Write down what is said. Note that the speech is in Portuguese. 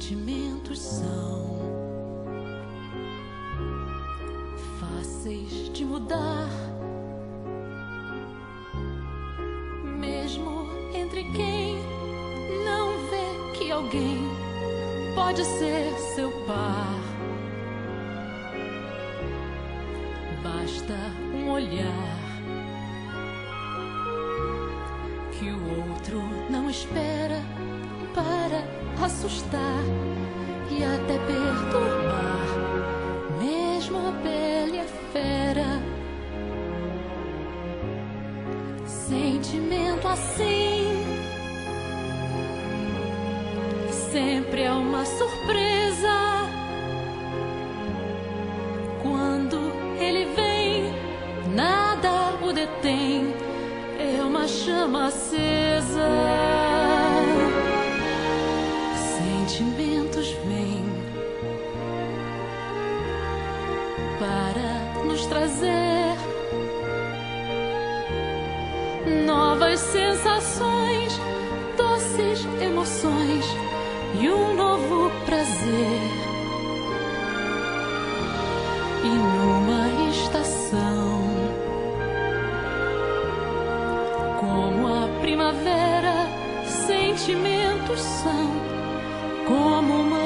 Sentimentos são fáceis de mudar, mesmo entre quem não vê que alguém pode ser seu par. Basta um olhar que o outro não espera para assustar e até perturbar, mesmo a pele é fera. Sentimento assim sempre é uma surpresa. Quando ele vem, nada o detém, é uma chama acesa. Sentimentos vêm para nos trazer novas sensações, doces emoções e um novo prazer. E numa estação como a primavera, sentimentos são como uma